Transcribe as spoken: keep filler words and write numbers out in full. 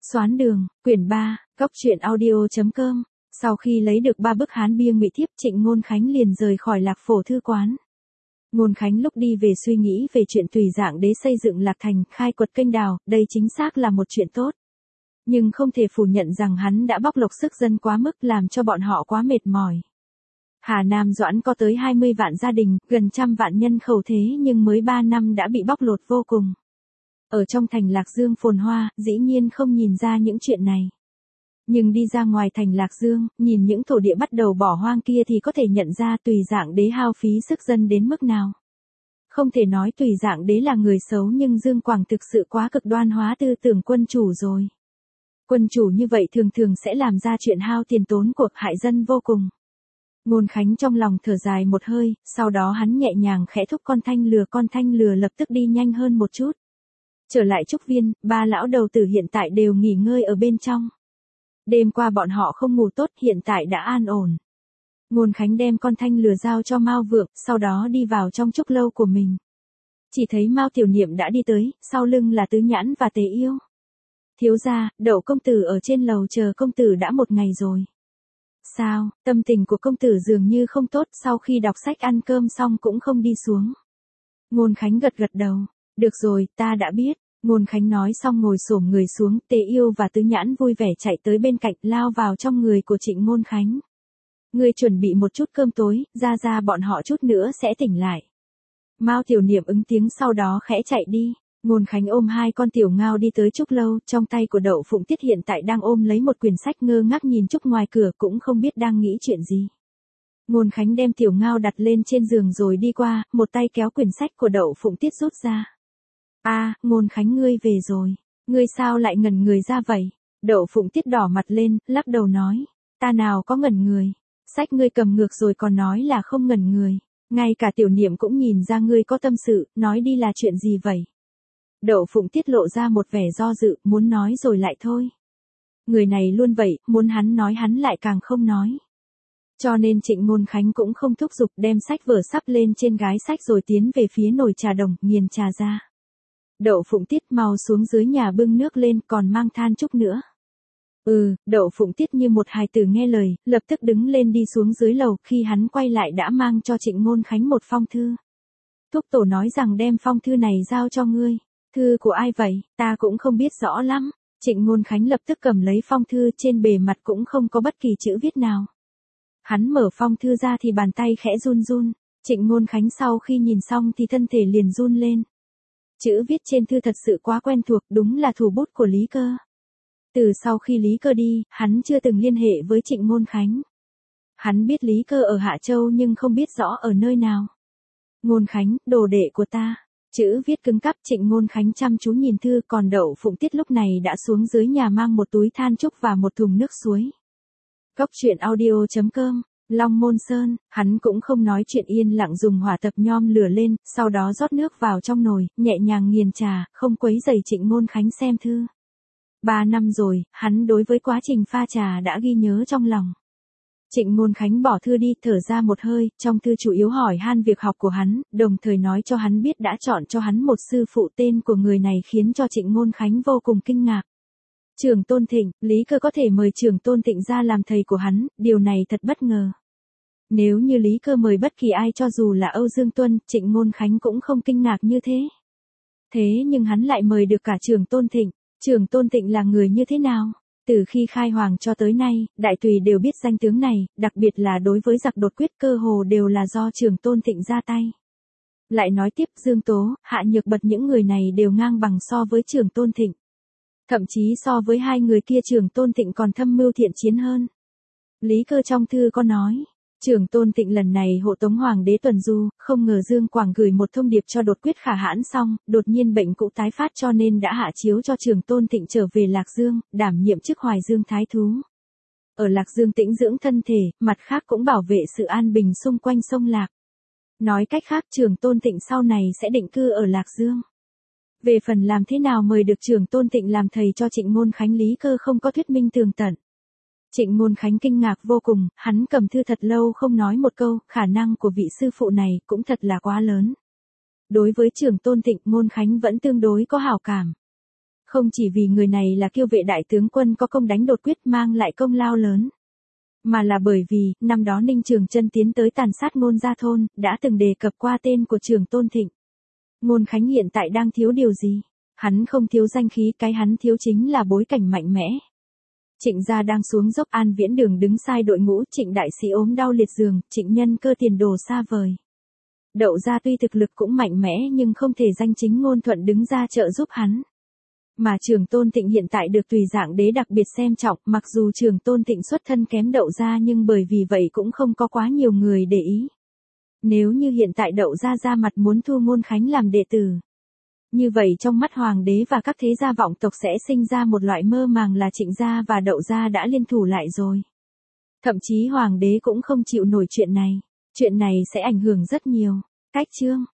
Xoán đường, quyển ba, góc truyện audio.com. Sau khi lấy được ba bức hán bia ngụy thiếp, Trịnh Ngôn Khánh liền rời khỏi Lạc Phổ thư quán. Ngôn Khánh lúc đi về suy nghĩ về chuyện tùy dạng đế xây dựng Lạc Thành, khai quật kênh đào, đây chính xác là một chuyện tốt. Nhưng không thể phủ nhận rằng hắn đã bóc lột sức dân quá mức, làm cho bọn họ quá mệt mỏi. Hà Nam Doãn có tới hai mươi vạn gia đình, gần trăm vạn nhân khẩu thế nhưng mới ba năm đã bị bóc lột vô cùng. Ở trong thành Lạc Dương phồn hoa, dĩ nhiên không nhìn ra những chuyện này. Nhưng đi ra ngoài thành Lạc Dương, nhìn những thổ địa bắt đầu bỏ hoang kia thì có thể nhận ra tùy dạng đế hao phí sức dân đến mức nào. Không thể nói tùy dạng đế là người xấu, nhưng Dương Quảng thực sự quá cực đoan hóa tư tưởng quân chủ rồi. Quân chủ như vậy thường thường sẽ làm ra chuyện hao tiền tốn cuộc, hại dân vô cùng. Ngôn Khánh trong lòng thở dài một hơi, sau đó hắn nhẹ nhàng khẽ thúc con thanh lừa, con thanh lừa lập tức đi nhanh hơn một chút. Trở lại trúc viên, ba lão đầu tử hiện tại đều nghỉ ngơi ở bên trong. Đêm qua bọn họ không ngủ tốt, hiện tại đã an ổn. Ngôn Khánh đem con thanh lừa giao cho Mao Vượng, sau đó đi vào trong trúc lâu của mình. Chỉ thấy Mao Tiểu Niệm đã đi tới, sau lưng là Tứ Nhãn và Tề Yêu. Thiếu gia, Đậu công tử ở trên lầu chờ công tử đã một ngày rồi. Sao, tâm tình của công tử dường như không tốt, sau khi đọc sách ăn cơm xong cũng không đi xuống. Ngôn Khánh gật gật đầu. Được rồi, ta đã biết. Ngôn Khánh nói xong ngồi xổm người xuống, Tề Yêu và Tứ Nhãn vui vẻ chạy tới bên cạnh, lao vào trong người của Trịnh Ngôn Khánh. Ngươi chuẩn bị một chút cơm tối, ra ra bọn họ chút nữa sẽ tỉnh lại. Mao Tiểu Niệm ứng tiếng sau đó khẽ chạy đi. Ngôn Khánh ôm hai con tiểu ngao đi tới trúc lâu, trong tay của Đậu Phụng Tiết hiện tại đang ôm lấy một quyển sách, ngơ ngác nhìn trúc ngoài cửa, cũng không biết đang nghĩ chuyện gì. Ngôn Khánh đem tiểu ngao đặt lên trên giường rồi đi qua, một tay kéo quyển sách của Đậu Phụng Tiết rút ra. A, à, Ngôn Khánh ngươi về rồi, ngươi sao lại ngẩn người ra vậy? Đậu Phụng Tiết đỏ mặt lên, lắc đầu nói, ta nào có ngẩn người, sách ngươi cầm ngược rồi còn nói là không ngẩn người, ngay cả Tiểu Niệm cũng nhìn ra ngươi có tâm sự, nói đi là chuyện gì vậy? Đậu Phụng Tiết lộ ra một vẻ do dự, muốn nói rồi lại thôi. Người này luôn vậy, muốn hắn nói hắn lại càng không nói. Cho nên Trịnh Ngôn Khánh cũng không thúc giục, đem sách vở sắp lên trên gái sách rồi tiến về phía nồi trà đồng, nghiền trà ra. Đậu Phụng Tiết mau xuống dưới nhà bưng nước lên, còn mang than chút nữa. Ừ, Đậu Phụng Tiết như một hài tử nghe lời, lập tức đứng lên đi xuống dưới lầu, khi hắn quay lại đã mang cho Trịnh Ngôn Khánh một phong thư. Thúc tổ nói rằng đem phong thư này giao cho ngươi. Thư của ai vậy, ta cũng không biết rõ lắm. Trịnh Ngôn Khánh lập tức cầm lấy phong thư, trên bề mặt cũng không có bất kỳ chữ viết nào. Hắn mở phong thư ra thì bàn tay khẽ run run. Trịnh Ngôn Khánh sau khi nhìn xong thì thân thể liền run lên. Chữ viết trên thư thật sự quá quen thuộc, đúng là thủ bút của Lý Cơ. Từ sau khi Lý Cơ đi, hắn chưa từng liên hệ với Trịnh Ngôn Khánh. Hắn biết Lý Cơ ở Hạ Châu nhưng không biết rõ ở nơi nào. Ngôn Khánh, đồ đệ của ta. Chữ viết cứng cắp, Trịnh Ngôn Khánh chăm chú nhìn thư, còn Đậu Phụng Tiết lúc này đã xuống dưới nhà mang một túi than trúc và một thùng nước suối. Góc truyện audio.com, Long Môn Sơn, hắn cũng không nói chuyện, yên lặng dùng hỏa tập nhom lửa lên, sau đó rót nước vào trong nồi, nhẹ nhàng nghiền trà, không quấy rầy Trịnh Ngôn Khánh xem thư. Ba năm rồi, hắn đối với quá trình pha trà đã ghi nhớ trong lòng. Trịnh Ngôn Khánh bỏ thư đi, thở ra một hơi, trong thư chủ yếu hỏi han việc học của hắn, đồng thời nói cho hắn biết đã chọn cho hắn một sư phụ, tên của người này khiến cho Trịnh Ngôn Khánh vô cùng kinh ngạc. Trường Tôn Thịnh, Lý Cơ có thể mời Trường Tôn Thịnh ra làm thầy của hắn, điều này thật bất ngờ. Nếu như Lý Cơ mời bất kỳ ai cho dù là Âu Dương Tuân, Trịnh Ngôn Khánh cũng không kinh ngạc như thế. Thế nhưng hắn lại mời được cả Trường Tôn Thịnh. Trường Tôn Thịnh là người như thế nào? Từ khi khai hoàng cho tới nay, đại tùy đều biết danh tướng này, đặc biệt là đối với giặc đột quyết cơ hồ đều là do Trường Tôn Thịnh ra tay. Lại nói tiếp, Dương Tố, Hạ Nhược Bật những người này đều ngang bằng so với Trường Tôn Thịnh. Thậm chí so với hai người kia Trường Tôn Thịnh còn thâm mưu thiện chiến hơn. Lý Cơ trong thư có nói, Trường Tôn Thịnh lần này hộ tống hoàng đế tuần du, không ngờ Dương Quảng gửi một thông điệp cho đột quyết khả hãn xong, đột nhiên bệnh cũ tái phát cho nên đã hạ chiếu cho Trường Tôn Thịnh trở về Lạc Dương, đảm nhiệm chức Hoài Dương Thái Thú. Ở Lạc Dương tĩnh dưỡng thân thể, mặt khác cũng bảo vệ sự an bình xung quanh sông Lạc. Nói cách khác, Trường Tôn Thịnh sau này sẽ định cư ở Lạc Dương. Về phần làm thế nào mời được Trường Tôn Thịnh làm thầy cho Trịnh Ngôn Khánh, Lý Cơ không có thuyết minh tường tận. Trịnh Ngôn Khánh kinh ngạc vô cùng, hắn cầm thư thật lâu không nói một câu, khả năng của vị sư phụ này cũng thật là quá lớn. Đối với Trường Tôn Thịnh, Ngôn Khánh vẫn tương đối có hảo cảm. Không chỉ vì người này là kiêu vệ đại tướng quân có công đánh đột quyết mang lại công lao lớn, mà là bởi vì, năm đó Ninh Trường Chân tiến tới tàn sát Ngôn Gia thôn, đã từng đề cập qua tên của Trường Tôn Thịnh. Ngôn Khánh hiện tại đang thiếu điều gì? Hắn không thiếu danh khí, cái hắn thiếu chính là bối cảnh mạnh mẽ. Trịnh gia đang xuống dốc, An Viễn Đường đứng sai đội ngũ, Trịnh đại sĩ ốm đau liệt giường, Trịnh Nhân Cơ tiền đồ xa vời. Đậu gia tuy thực lực cũng mạnh mẽ nhưng không thể danh chính ngôn thuận đứng ra trợ giúp hắn. Mà Trường Tôn Thịnh hiện tại được Tùy Dạng Đế đặc biệt xem trọng, mặc dù Trường Tôn Thịnh xuất thân kém Đậu gia nhưng bởi vì vậy cũng không có quá nhiều người để ý. Nếu như hiện tại Đậu gia ra mặt muốn thu Ngôn Khánh làm đệ tử, như vậy trong mắt hoàng đế và các thế gia vọng tộc sẽ sinh ra một loại mơ màng là Trịnh gia và Đậu gia đã liên thủ lại rồi. Thậm chí hoàng đế cũng không chịu nổi chuyện này. Chuyện này sẽ ảnh hưởng rất nhiều. Cách chương